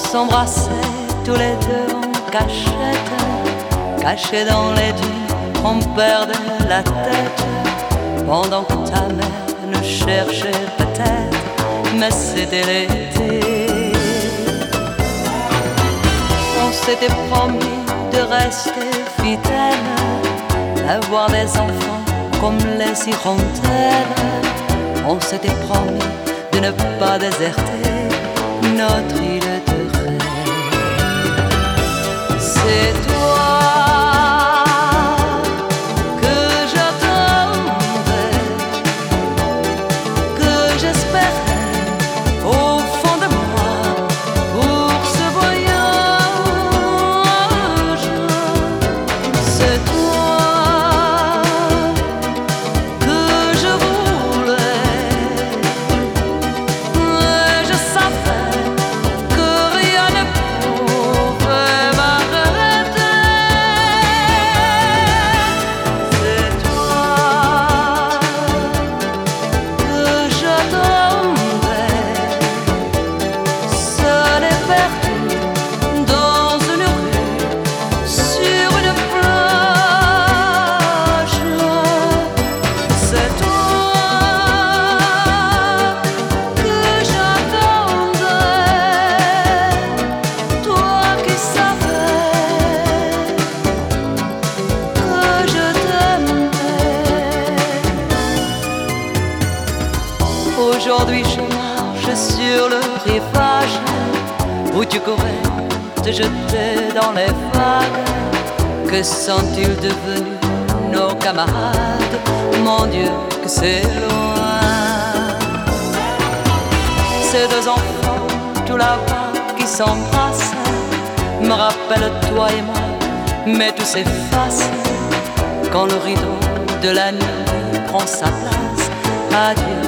s'embrassait tous les deux en cachette, cachés dans les dunes, on perdait la tête, pendant que ta mère nous cherchait peut-être, mais c'était l'été. On s'était promis de rester fidèles, d'avoir des enfants comme les hirondelles. On s'était promis de ne pas déserter notre île de rêve. C'est toi que j'attendais, que j'espérais au fond de moi pour ce voyage. C'est toi que je voulais, et je savais que rien ne pouvait m'arrêter. C'est toi que j'attendais, seul et perdu dans une rue, sur une plage. C'est toi que j'attendais, toi qui savais que je t'aimais. Aujourd'hui je marche sur le rivage où tu courais te jeter dans les vagues. Que sont-ils devenus nos camarades? Mon Dieu, que c'est loin. Ces deux enfants tout là-bas qui s'embrassent me rappellent toi et moi, mais tout s'efface quand le rideau de la nuit prend sa place. Adieu,